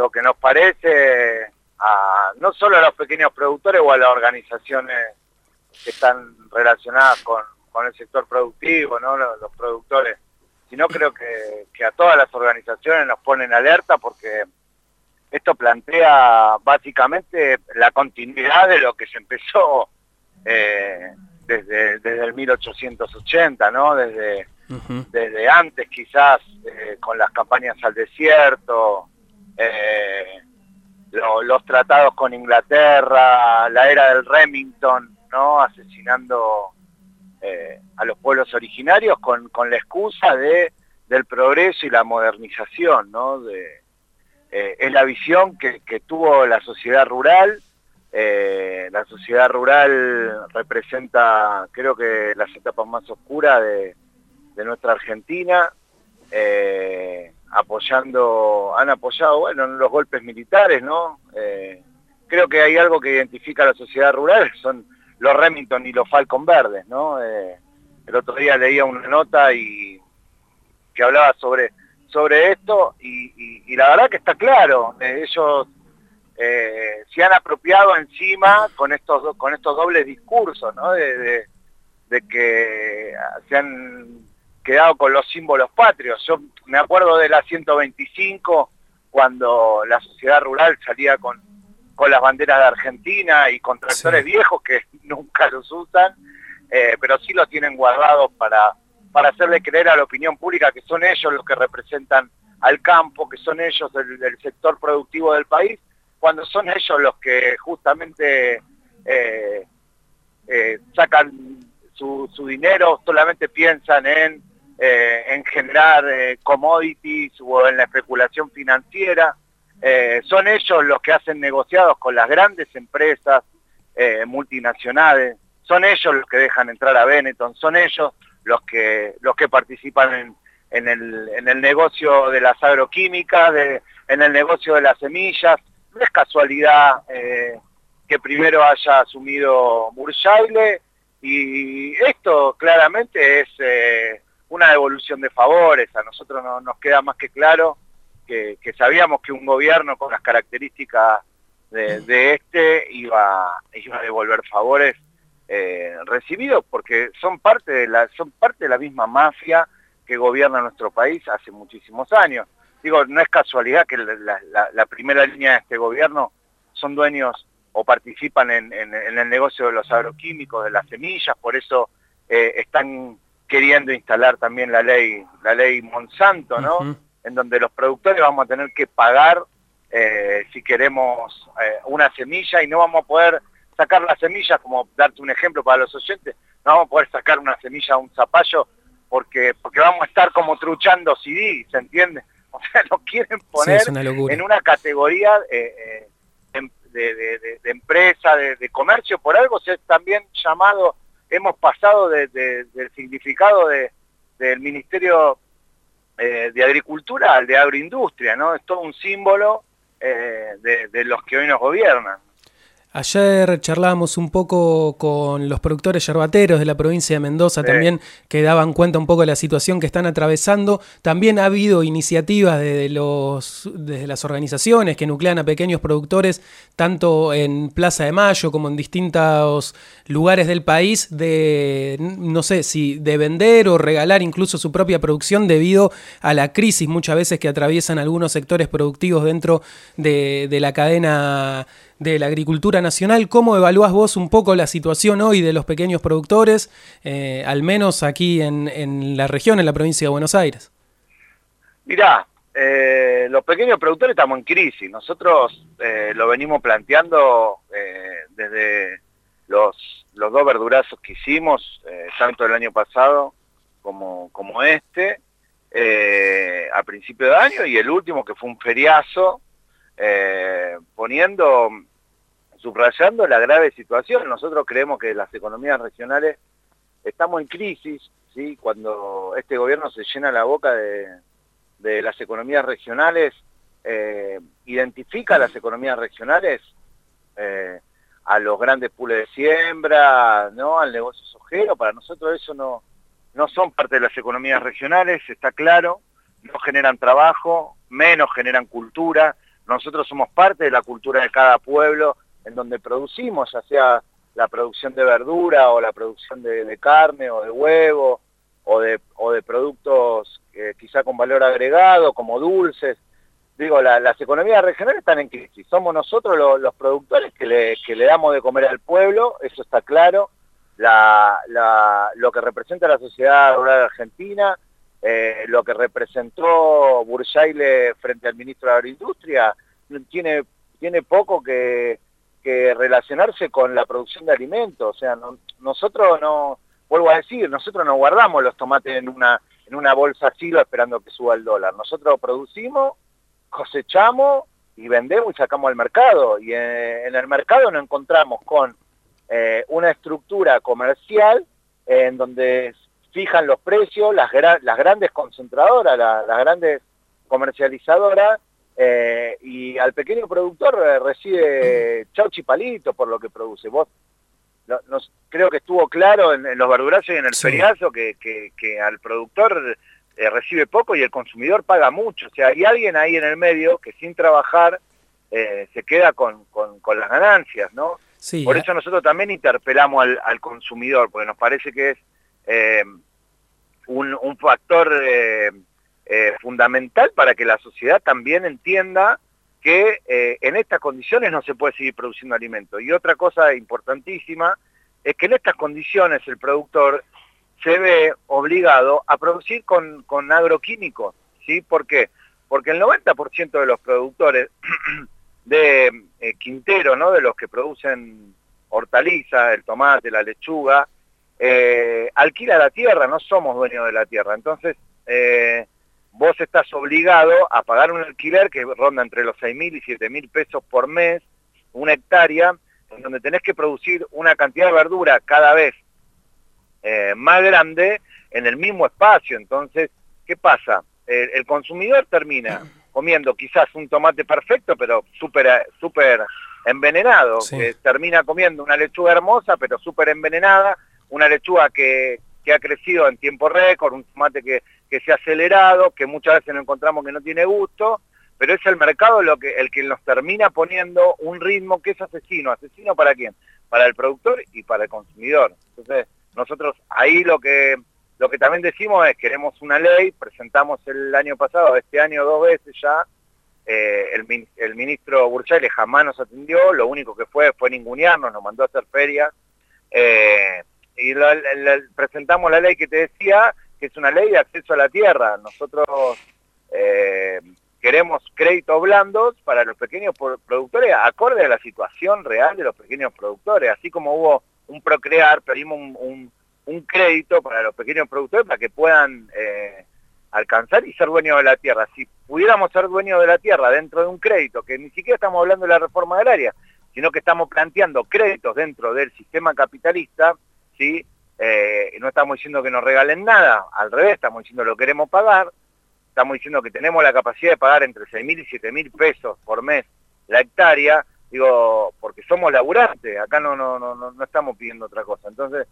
lo que nos parece, no solo a los pequeños productores o a las organizaciones que están relacionadas con el sector productivo, ¿no? Los productores, sino creo que a todas las organizaciones nos ponen alerta, porque esto plantea básicamente la continuidad de lo que se empezó desde el 1880, ¿no? Desde antes quizás, con las campañas al desierto, los tratados con Inglaterra, la era del Remington, ¿no? Asesinando a los pueblos originarios con la excusa del progreso y la modernización, ¿no? Es la visión que tuvo la sociedad rural. La sociedad rural representa, creo que, las etapas más oscuras de nuestra Argentina, han apoyado, bueno, los golpes militares, ¿no? Creo que hay algo que identifica a la sociedad rural, son los Remington y los Falcon verdes, ¿no? El otro día leía una nota que hablaba sobre esto, y la verdad que está claro, ellos se han apropiado encima con estos dobles discursos, ¿no? De que se han quedado con los símbolos patrios. Yo me acuerdo de la 125, cuando la sociedad rural salía con las banderas de Argentina y con tractores viejos que nunca los usan, pero sí los tienen guardados para hacerle creer a la opinión pública que son ellos los que representan al campo, que son ellos el sector productivo del país, cuando son ellos los que justamente sacan su dinero, solamente piensan en generar commodities o en la especulación financiera. Son ellos los que hacen negociados con las grandes empresas multinacionales, son ellos los que dejan entrar a Benetton, son ellos los que participan en el negocio de las agroquímicas, en el negocio de las semillas. No es casualidad que primero haya asumido Bursaile, y esto claramente es una devolución de favores. A nosotros nos queda más que claro que sabíamos que un gobierno con las características de este iba a devolver favores recibidos, porque son parte de la misma mafia que gobierna nuestro país hace muchísimos años. Digo, no es casualidad que la primera línea de este gobierno son dueños o participan en el negocio de los agroquímicos, de las semillas. Por eso están queriendo instalar también la ley Monsanto, ¿no? En donde los productores vamos a tener que pagar si queremos una semilla, y no vamos a poder sacar las semillas, como darte un ejemplo para los oyentes, no vamos a poder sacar una semilla a un zapallo porque vamos a estar como truchando CD, ¿se entiende? O sea, nos quieren poner en una categoría de empresa, de comercio. Por algo se ha también llamado, hemos pasado del significado del Ministerio de Agricultura al de Agroindustria, ¿no? Es todo un símbolo de los que hoy nos gobiernan. Ayer charlábamos un poco con los productores yerbateros de la provincia de Mendoza, también, que daban cuenta un poco de la situación que están atravesando. También ha habido iniciativas desde las organizaciones que nuclean a pequeños productores, tanto en Plaza de Mayo como en distintos lugares del país, no sé si de vender o regalar incluso su propia producción debido a la crisis muchas veces que atraviesan algunos sectores productivos dentro de la cadena de la agricultura nacional. ¿Cómo evaluás vos un poco la situación hoy de los pequeños productores, al menos aquí en la región, en la provincia de Buenos Aires? Mirá, los pequeños productores estamos en crisis. Nosotros lo venimos planteando desde los dos verdurazos que hicimos, tanto el año pasado como este, a principio de año, y el último que fue un feriazo, subrayando la grave situación. Nosotros creemos que las economías regionales estamos en crisis, ¿sí? Cuando este gobierno se llena la boca de las economías regionales, identifica a las economías regionales a los grandes pools de siembra, ¿no? Al negocio sojero. Para nosotros eso no son parte de las economías regionales, está claro. No generan trabajo, menos generan cultura, nosotros somos parte de la cultura de cada pueblo en donde producimos, ya sea la producción de verdura o la producción de carne o de huevo o de productos quizá con valor agregado, como dulces. Digo, las economías regionales están en crisis. Somos nosotros los productores que le damos de comer al pueblo, eso está claro. Lo que representa la sociedad rural argentina, lo que representó Bursaile frente al ministro de Agroindustria, tiene poco que relacionarse con la producción de alimentos. O sea, nosotros no, vuelvo a decir, nosotros no guardamos los tomates en una bolsa silo esperando que suba el dólar. Nosotros producimos, cosechamos y vendemos y sacamos al mercado. Y en el mercado nos encontramos con una estructura comercial en donde fijan los precios, las grandes concentradoras, las grandes comercializadoras, y al pequeño productor recibe chauchi palito por lo que produce. Vos creo que estuvo claro en los verdurazos y en el feriazo que al productor recibe poco y el consumidor paga mucho. O sea, hay alguien ahí en el medio que sin trabajar se queda con las ganancias, ¿no? Sí, por eso nosotros también interpelamos al consumidor, porque nos parece que es un factor fundamental para que la sociedad también entienda que en estas condiciones no se puede seguir produciendo alimentos. Y otra cosa importantísima es que en estas condiciones el productor se ve obligado a producir con agroquímicos, ¿sí? ¿Por qué? Porque el 90% de los productores de Quintero, ¿no? De los que producen hortalizas, el tomate, la lechuga, alquila la tierra, no somos dueños de la tierra. Entonces, vos estás obligado a pagar un alquiler que ronda entre los 6.000 y 7.000 pesos por mes, una hectárea, en donde tenés que producir una cantidad de verdura cada vez más grande en el mismo espacio. Entonces, ¿qué pasa? El consumidor termina comiendo quizás un tomate perfecto, pero súper envenenado. Sí. Termina comiendo una lechuga hermosa, pero súper envenenada, una lechuga que ha crecido en tiempo récord, un tomate que se ha acelerado, que muchas veces nos encontramos que no tiene gusto, pero es el mercado el que nos termina poniendo un ritmo que es asesino. ¿Asesino para quién? Para el productor y para el consumidor. Entonces, nosotros ahí lo que también decimos es, queremos una ley, presentamos el año pasado, este año 2 veces ya, el ministro Bursaile jamás nos atendió, lo único que fue ningunearnos, nos mandó a hacer ferias, y presentamos la ley que te decía, que es una ley de acceso a la tierra. Nosotros queremos créditos blandos para los pequeños productores, acorde a la situación real de los pequeños productores. Así como hubo un Procrear, pedimos un crédito para los pequeños productores para que puedan alcanzar y ser dueños de la tierra. Si pudiéramos ser dueños de la tierra dentro de un crédito, que ni siquiera estamos hablando de la reforma agraria, sino que estamos planteando créditos dentro del sistema capitalista, ¿sí? No estamos diciendo que nos regalen nada, al revés, estamos diciendo lo queremos pagar, estamos diciendo que tenemos la capacidad de pagar entre 6.000 y 7.000 pesos por mes la hectárea, digo, porque somos laburantes, acá no estamos pidiendo otra cosa. Entonces,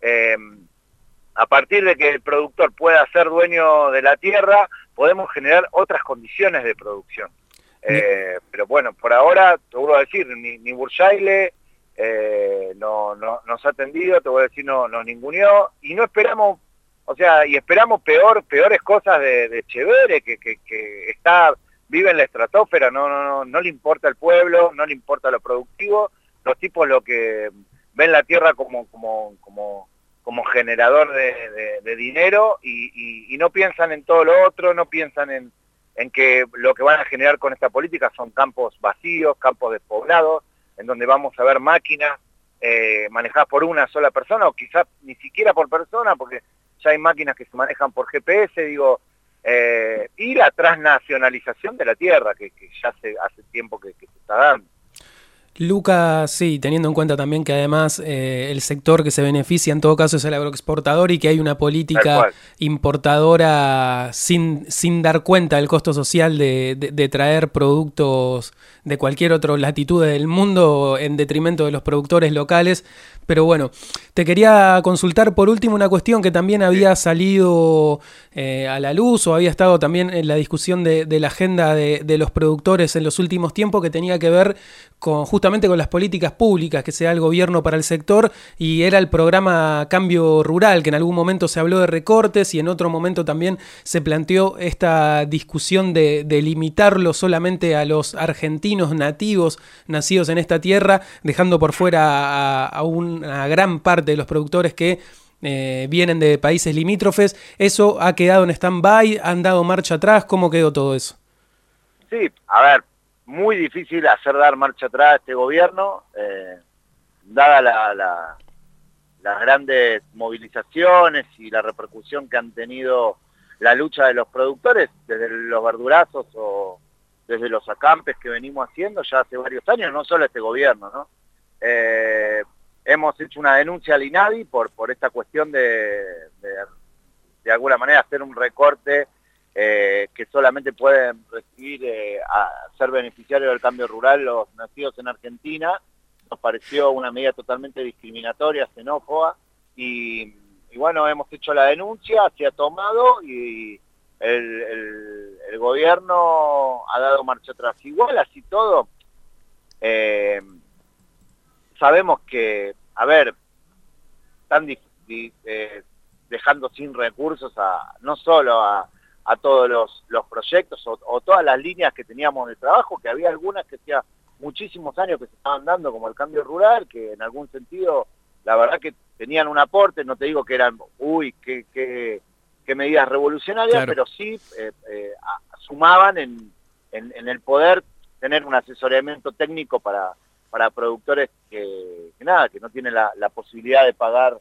a partir de que el productor pueda ser dueño de la tierra, podemos generar otras condiciones de producción. Pero bueno, por ahora, te vuelvo a decir, ni Bursaile nos ha atendido, te voy a decir, nos ninguneó, y no esperamos, o sea, y esperamos peores cosas de Chevere, que vive en la estratosfera, no le importa el pueblo, no le importa lo productivo, los tipos lo que ven la tierra como generador de dinero, y no piensan en todo lo otro, no piensan en que lo que van a generar con esta política son campos vacíos, campos despoblados, en donde vamos a ver máquinas manejadas por una sola persona, o quizás ni siquiera por persona, porque ya hay máquinas que se manejan por GPS, digo, y la transnacionalización de la tierra, que ya hace tiempo que se está dando. Lucas, sí, teniendo en cuenta también que además el sector que se beneficia en todo caso es el agroexportador y que hay una Tal política cual. importadora sin dar cuenta del costo social de traer productos de cualquier otra latitud del mundo en detrimento de los productores locales. Pero bueno, te quería consultar por último una cuestión que también Sí, había salido a la luz o había estado también en la discusión de la agenda de los productores en los últimos tiempos, que tenía que ver justamente con las políticas públicas que se da el gobierno para el sector, y era el programa Cambio Rural, que en algún momento se habló de recortes y en otro momento también se planteó esta discusión de limitarlo solamente a los argentinos nativos nacidos en esta tierra, dejando por fuera a una gran parte de los productores que vienen de países limítrofes. ¿Eso ha quedado en stand-by? ¿Han dado marcha atrás? ¿Cómo quedó todo eso? sí, a ver, muy difícil hacer dar marcha atrás a este gobierno, dada las grandes movilizaciones y la repercusión que han tenido la lucha de los productores, desde los verdurazos o desde los acampes que venimos haciendo ya hace varios años, no solo este gobierno, ¿no? Hemos hecho una denuncia al INADI por esta cuestión de alguna manera hacer un recorte que solamente pueden recibir a ser beneficiarios del cambio rural los nacidos en Argentina. Nos pareció una medida totalmente discriminatoria, xenófoba, y bueno, hemos hecho la denuncia, se ha tomado y el gobierno ha dado marcha atrás. Igual así todo, sabemos que, a ver, están dejando sin recursos no solo a todos los proyectos o todas las líneas que teníamos de trabajo, que había algunas que hacía muchísimos años que se estaban dando, como el cambio rural, que en algún sentido, la verdad que tenían un aporte, no te digo que eran, qué medidas revolucionarias, Claro. pero sí sumaban en el poder tener un asesoramiento técnico para productores que no tienen la posibilidad de pagar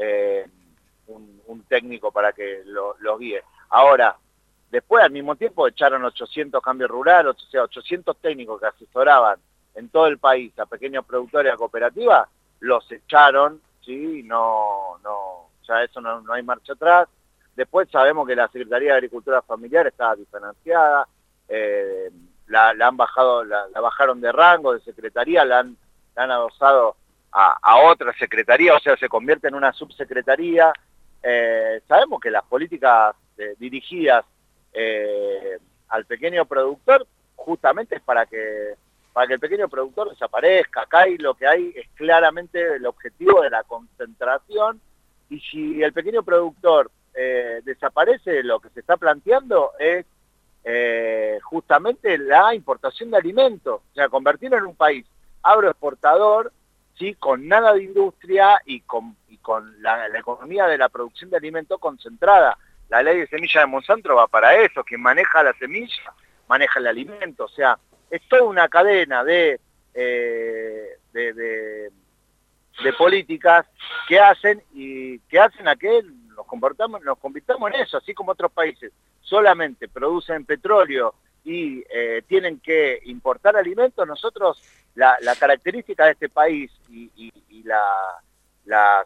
un técnico para que los guíe. Ahora, después al mismo tiempo echaron 800 cambios rurales, o sea, 800 técnicos que asesoraban en todo el país a pequeños productores, a cooperativas, los echaron, ¿sí? Ya eso no hay marcha atrás. Después sabemos que la Secretaría de Agricultura Familiar está diferenciada, la bajaron de rango, de secretaría, la han adosado a otra secretaría, o sea, se convierte en una subsecretaría. Sabemos que las políticas dirigidas al pequeño productor justamente es para que el pequeño productor desaparezca. Acá lo que hay es claramente el objetivo de la concentración, y si el pequeño productor desaparece, lo que se está planteando es justamente la importación de alimentos, o sea, convertirlo en un país agroexportador, ¿sí? Con nada de industria y con la economía de la producción de alimentos concentrada. La ley de semilla de Monsanto va para eso, quien maneja la semilla, maneja el alimento, o sea, es toda una cadena de políticas que hacen a que nos convirtamos en eso, así como otros países solamente producen petróleo y tienen que importar alimentos. Nosotros, la característica de este país y las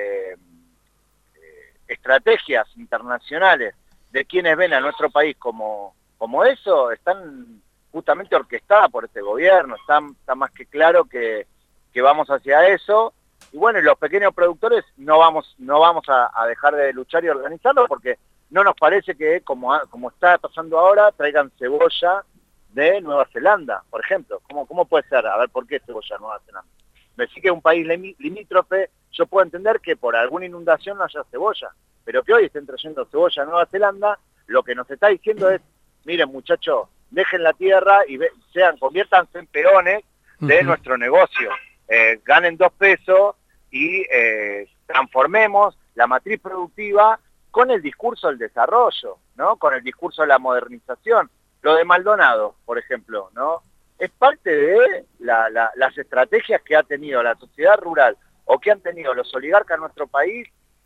estrategias internacionales de quienes ven a nuestro país como eso, están justamente orquestadas por este gobierno. Está más que claro que vamos hacia eso. Y bueno, los pequeños productores no vamos a dejar de luchar y organizarlo, porque no nos parece que, como está pasando ahora, traigan cebolla de Nueva Zelanda, por ejemplo. ¿Cómo puede ser? A ver, ¿por qué cebolla de Nueva Zelanda? Me decís que es un país limítrofe, yo puedo entender que por alguna inundación no haya cebolla, pero que hoy estén trayendo cebolla a Nueva Zelanda, lo que nos está diciendo es, miren muchachos, dejen la tierra y conviértanse en peones de nuestro negocio, ganen 2 pesos y transformemos la matriz productiva con el discurso del desarrollo, ¿no? Con el discurso de la modernización. Lo de Maldonado, por ejemplo, ¿no? Es parte de las estrategias que ha tenido la sociedad rural o que han tenido los oligarcas en nuestro país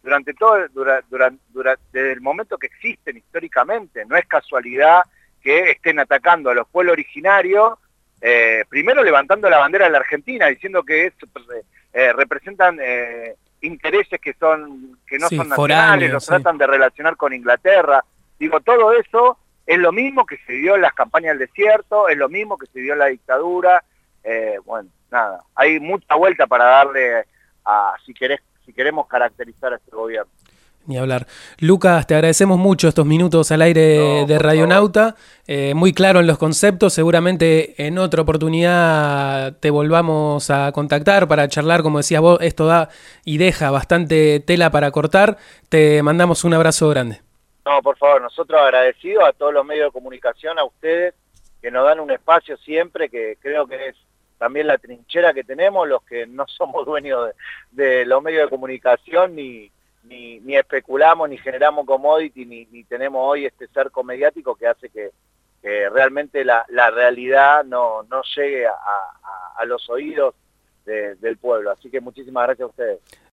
desde el momento que existen históricamente. No es casualidad que estén atacando a los pueblos originarios primero levantando la bandera de la Argentina, diciendo que representan intereses que no Sí, son nacionales, foráneos, los sí. tratan de relacionar con Inglaterra. Digo, todo eso es lo mismo que se dio en las campañas del desierto, es lo mismo que se dio en la dictadura. Bueno, nada, hay mucha vuelta para darle si queremos caracterizar a este gobierno. Ni hablar. Lucas, te agradecemos mucho estos minutos al aire No, de por favor. Radionauta, muy claro en los conceptos, seguramente en otra oportunidad te volvamos a contactar para charlar, como decías vos, esto da y deja bastante tela para cortar, te mandamos un abrazo grande. No, por favor, nosotros agradecidos a todos los medios de comunicación, a ustedes, que nos dan un espacio siempre, que creo que es también la trinchera que tenemos, los que no somos dueños de los medios de comunicación, ni especulamos, ni generamos commodity, ni tenemos hoy este cerco mediático que hace que realmente la realidad no llegue a los oídos del pueblo. Así que muchísimas gracias a ustedes.